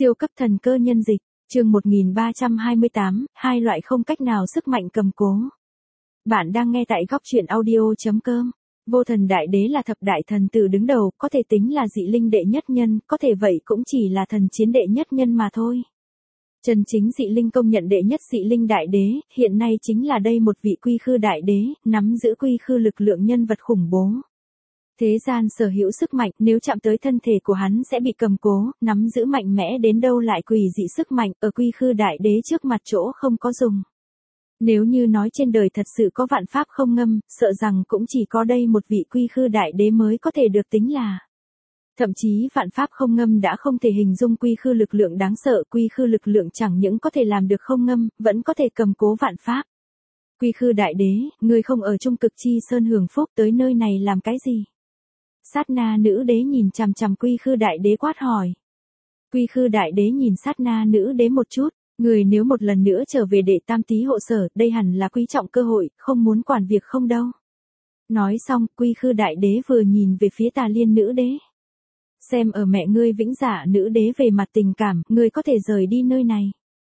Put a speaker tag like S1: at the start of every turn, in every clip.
S1: Siêu cấp thần cơ nhân dịch, chương 1328, hai loại không cách nào sức mạnh cầm cố. Bạn đang nghe tại góc truyện audio.com. Vô thần đại đế là thập đại thần tử đứng đầu, có thể tính là dị linh đệ nhất nhân, có thể vậy cũng chỉ là thần chiến đệ nhất nhân mà thôi. Chân chính dị linh công nhận đệ nhất dị linh đại đế, hiện nay chính là đây một vị quy khư đại đế, nắm giữ quy khư lực lượng nhân vật khủng bố. Thế gian sở hữu sức mạnh, nếu chạm tới thân thể của hắn sẽ bị cầm cố, nắm giữ mạnh mẽ đến đâu lại quỷ dị sức mạnh, ở quy khư đại đế trước mặt chỗ không có dùng. Nếu như nói trên đời thật sự có vạn pháp không ngâm, sợ rằng cũng chỉ có đây một vị quy khư đại đế mới có thể được tính là. Thậm chí vạn pháp không ngâm đã không thể hình dung quy khư lực lượng đáng sợ, quy khư lực lượng chẳng những có thể làm được không ngâm, vẫn có thể cầm cố vạn pháp. Quy khư đại đế, ngươi không ở trung cực chi sơn hưởng phúc tới nơi này làm cái gì? Sát na nữ đế nhìn chằm chằm quy khư đại đế quát hỏi. Quy khư đại đế nhìn sát na nữ đế một chút, người nếu một lần nữa trở về đệ tam tý hộ sở, đây hẳn là quý trọng cơ hội, không muốn quản việc không đâu. Nói xong, quy khư đại đế vừa nhìn về phía Tà Liên nữ đế. Xem ở mẹ ngươi Vĩnh Dạ nữ đế về mặt tình cảm, ngươi có thể rời đi nơi này.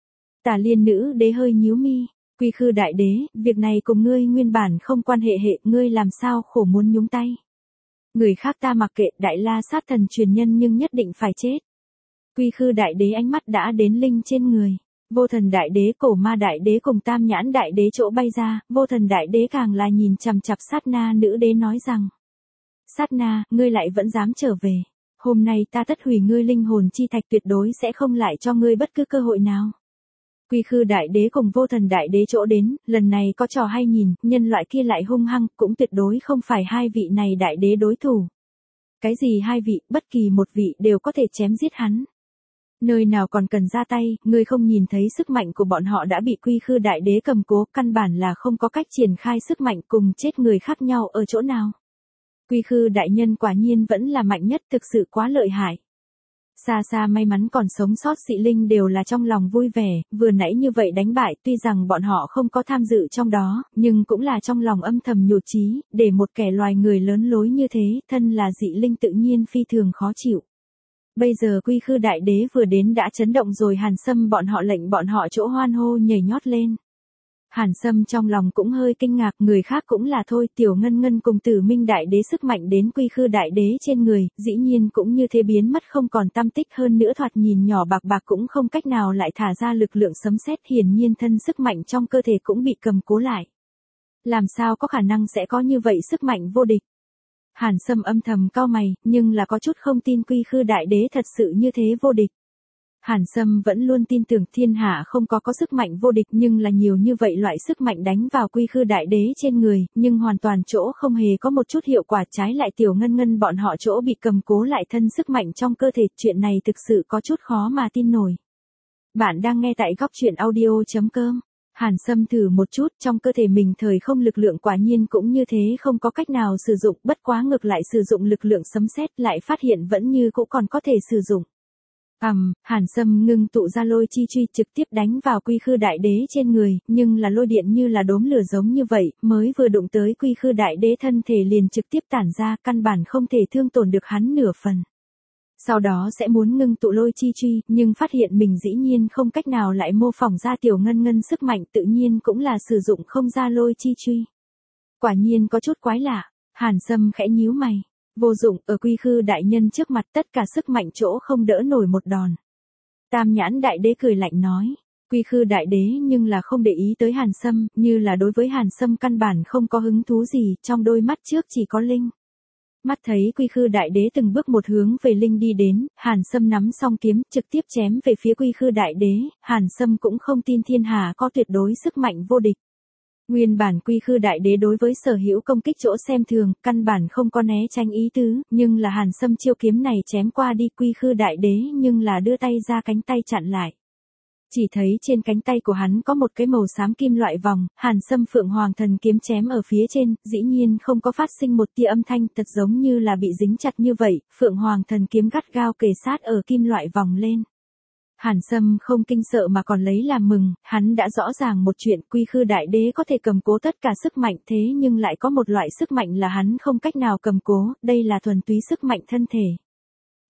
S1: Tà Liên nữ đế hơi nhíu mi, quy khư đại đế, việc này cùng ngươi nguyên bản không quan hệ ngươi làm sao khổ muốn nhúng tay. Người khác ta mặc kệ, đại la sát thần truyền nhân nhưng nhất định phải chết. Quy khư đại đế ánh mắt đã đến linh trên người. Vô thần đại đế, cổ ma đại đế cùng tam nhãn đại đế chỗ bay ra, vô thần đại đế càng là nhìn chằm chằm sát na nữ đế nói rằng. Sát na, ngươi lại vẫn dám trở về. Hôm nay ta tất hủy ngươi linh hồn chi thạch, tuyệt đối sẽ không lại cho ngươi bất cứ cơ hội nào. Quy khư đại đế cùng vô thần đại đế chỗ đến, lần này có trò hay nhìn, nhân loại kia lại hung hăng, cũng tuyệt đối không phải hai vị này đại đế đối thủ. Cái gì hai vị, bất kỳ một vị đều có thể chém giết hắn. Nơi nào còn cần ra tay, ngươi không nhìn thấy sức mạnh của bọn họ đã bị quy khư đại đế cầm cố, căn bản là không có cách triển khai sức mạnh, cùng chết người khác nhau ở chỗ nào. Quy khư đại nhân quả nhiên vẫn là mạnh nhất, thực sự quá lợi hại. Xa xa may mắn còn sống sót dị linh đều là trong lòng vui vẻ, vừa nãy như vậy đánh bại, tuy rằng bọn họ không có tham dự trong đó, nhưng cũng là trong lòng âm thầm nhụt chí, để một kẻ loài người lớn lối như thế, thân là dị linh tự nhiên phi thường khó chịu. Bây giờ quy khư đại đế vừa đến đã chấn động rồi, Hàn Sâm bọn họ lệnh bọn họ chỗ hoan hô nhảy nhót lên. Hàn Sâm trong lòng cũng hơi kinh ngạc, người khác cũng là thôi, Tiểu Ngân Ngân cùng Tử Minh đại đế sức mạnh đến quy khư đại đế trên người, dĩ nhiên cũng như thế biến mất không còn tăm tích, hơn nữa thoạt nhìn nhỏ bạc bạc cũng không cách nào lại thả ra lực lượng sấm sét, hiển nhiên thân sức mạnh trong cơ thể cũng bị cầm cố lại. Làm sao có khả năng sẽ có như vậy sức mạnh vô địch? Hàn Sâm âm thầm cau mày, nhưng là có chút không tin quy khư đại đế thật sự như thế vô địch. Hàn Sâm vẫn luôn tin tưởng thiên hạ không có sức mạnh vô địch, nhưng là nhiều như vậy loại sức mạnh đánh vào quy khư đại đế trên người, nhưng hoàn toàn chỗ không hề có một chút hiệu quả, trái lại Tiểu Ngân Ngân bọn họ chỗ bị cầm cố lại thân sức mạnh trong cơ thể, chuyện này thực sự có chút khó mà tin nổi. Bạn đang nghe tại góc truyện audio.com. Hàn Sâm thử một chút, trong cơ thể mình thời không lực lượng quả nhiên cũng như thế không có cách nào sử dụng, bất quá ngược lại sử dụng lực lượng sấm sét lại phát hiện vẫn như cũ còn có thể sử dụng. Hàn Sâm ngưng tụ ra lôi chi truy trực tiếp đánh vào quy khư đại đế trên người, nhưng là lôi điện như là đốm lửa giống như vậy, mới vừa đụng tới quy khư đại đế thân thể liền trực tiếp tản ra, căn bản không thể thương tổn được hắn nửa phần. Sau đó sẽ muốn ngưng tụ lôi chi truy, nhưng phát hiện mình dĩ nhiên không cách nào lại mô phỏng ra Tiểu Ngân Ngân sức mạnh, tự nhiên cũng là sử dụng không ra lôi chi truy. Quả nhiên có chút quái lạ, Hàn Sâm khẽ nhíu mày. Vô dụng, ở quy khư đại nhân trước mặt tất cả sức mạnh chỗ không đỡ nổi một đòn. Tam nhãn đại đế cười lạnh nói. Quy khư đại đế nhưng là không để ý tới Hàn Sâm, như là đối với Hàn Sâm căn bản không có hứng thú gì, trong đôi mắt trước chỉ có linh. Mắt thấy quy khư đại đế từng bước một hướng về linh đi đến, Hàn Sâm nắm song kiếm, trực tiếp chém về phía quy khư đại đế, Hàn Sâm cũng không tin thiên hà có tuyệt đối sức mạnh vô địch. Nguyên bản quy khư đại đế đối với sở hữu công kích chỗ xem thường, căn bản không có né tránh ý tứ, nhưng là Hàn Sâm chiêu kiếm này chém qua đi, quy khư đại đế nhưng là đưa tay ra cánh tay chặn lại. Chỉ thấy trên cánh tay của hắn có một cái màu xám kim loại vòng, Hàn Sâm Phượng Hoàng thần kiếm chém ở phía trên, dĩ nhiên không có phát sinh một tia âm thanh, thật giống như là bị dính chặt như vậy, Phượng Hoàng thần kiếm gắt gao kề sát ở kim loại vòng lên. Hàn Sâm không kinh sợ mà còn lấy làm mừng, hắn đã rõ ràng một chuyện, quy khư đại đế có thể cầm cố tất cả sức mạnh, thế nhưng lại có một loại sức mạnh là hắn không cách nào cầm cố, đây là thuần túy sức mạnh thân thể.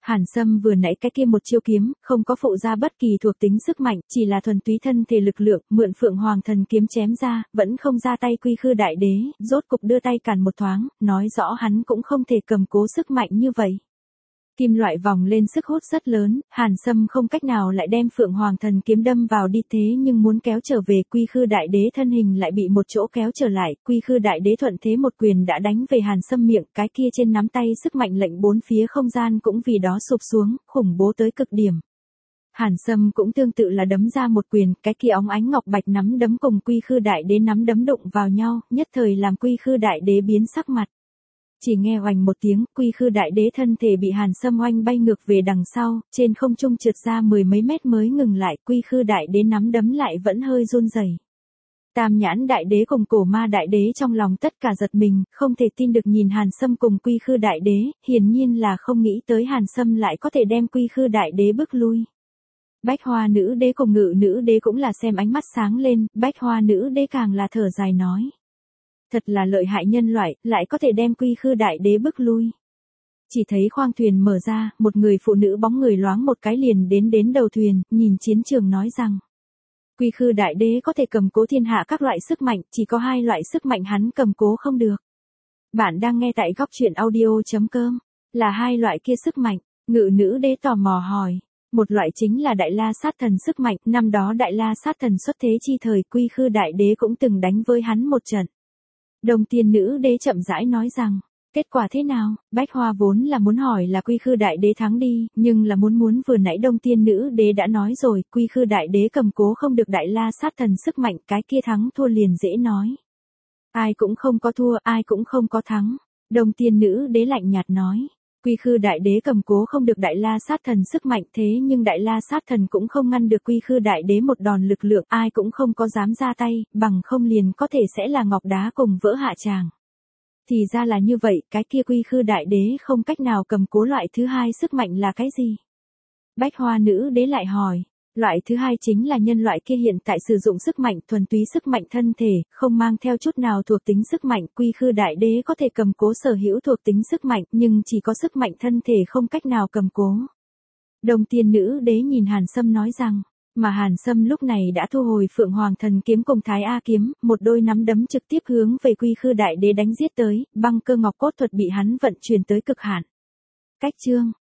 S1: Hàn Sâm vừa nãy cái kia một chiêu kiếm, không có phụ ra bất kỳ thuộc tính sức mạnh, chỉ là thuần túy thân thể lực lượng, mượn Phượng Hoàng thần kiếm chém ra, vẫn không ra tay quy khư đại đế, rốt cục đưa tay cản một thoáng, nói rõ hắn cũng không thể cầm cố sức mạnh như vậy. Kim loại vòng lên sức hút rất lớn, Hàn Sâm không cách nào lại đem Phượng Hoàng thần kiếm đâm vào đi thế nhưng muốn kéo trở về quy khư đại đế thân hình lại bị một chỗ kéo trở lại, quy khư đại đế thuận thế một quyền đã đánh về Hàn Sâm miệng, cái kia trên nắm tay sức mạnh lệnh bốn phía không gian cũng vì đó sụp xuống, khủng bố tới cực điểm. Hàn Sâm cũng tương tự là đấm ra một quyền, cái kia óng ánh ngọc bạch nắm đấm cùng quy khư đại đế nắm đấm đụng vào nhau, nhất thời làm quy khư đại đế biến sắc mặt. Chỉ nghe oành một tiếng, quy khư đại đế thân thể bị Hàn Sâm oanh bay ngược về đằng sau, trên không trung trượt ra 10 mấy mét mới ngừng lại, quy khư đại đế nắm đấm lại vẫn hơi run rẩy. Tam nhãn đại đế cùng cổ ma đại đế trong lòng tất cả giật mình, không thể tin được nhìn Hàn Sâm cùng quy khư đại đế, hiển nhiên là không nghĩ tới Hàn Sâm lại có thể đem quy khư đại đế bước lui. Bách Hoa nữ đế cùng Ngự nữ đế cũng là xem ánh mắt sáng lên, Bách Hoa nữ đế càng là thở dài nói. Thật là lợi hại nhân loại, lại có thể đem quy khư đại đế bước lui. Chỉ thấy khoang thuyền mở ra, một người phụ nữ bóng người loáng một cái liền đến đầu thuyền, nhìn chiến trường nói rằng. Quy khư đại đế có thể cầm cố thiên hạ các loại sức mạnh, chỉ có 2 loại sức mạnh hắn cầm cố không được. Bạn đang nghe tại góc truyện audio.com, là 2 loại kia sức mạnh, Ngự nữ đế tò mò hỏi. Một loại chính là Đại La Sát Thần sức mạnh, năm đó Đại La Sát Thần xuất thế chi thời quy khư đại đế cũng từng đánh với hắn một trận. Đồng Tiên nữ đế chậm rãi nói rằng, kết quả thế nào? Bách Hoa vốn là muốn hỏi là quy khư đại đế thắng đi, nhưng là muốn vừa nãy Đông Tiên nữ đế đã nói rồi, quy khư đại đế cầm cố không được Đại La Sát Thần sức mạnh, cái kia thắng thua liền dễ nói. Ai cũng không có thua, ai cũng không có thắng. Đông Tiên nữ đế lạnh nhạt nói. Quy khư đại đế cầm cố không được Đại La Sát Thần sức mạnh thế nhưng Đại La Sát Thần cũng không ngăn được quy khư đại đế một đòn lực lượng, ai cũng không có dám ra tay, bằng không liền có thể sẽ là ngọc đá cùng vỡ hạ tràng. Thì ra là như vậy, cái kia quy khư đại đế không cách nào cầm cố loại thứ 2 sức mạnh là cái gì? Bách Hoa nữ đế lại hỏi. Loại thứ 2 chính là nhân loại kia hiện tại sử dụng sức mạnh, thuần túy sức mạnh thân thể, không mang theo chút nào thuộc tính sức mạnh, quy khư đại đế có thể cầm cố sở hữu thuộc tính sức mạnh, nhưng chỉ có sức mạnh thân thể không cách nào cầm cố. Đồng Tiên nữ đế nhìn Hàn Sâm nói rằng, mà Hàn Sâm lúc này đã thu hồi Phượng Hoàng thần kiếm cùng Thái A kiếm, một đôi nắm đấm trực tiếp hướng về quy khư đại đế đánh giết tới, băng cơ ngọc cốt thuật bị hắn vận chuyển tới cực hạn. Cách chương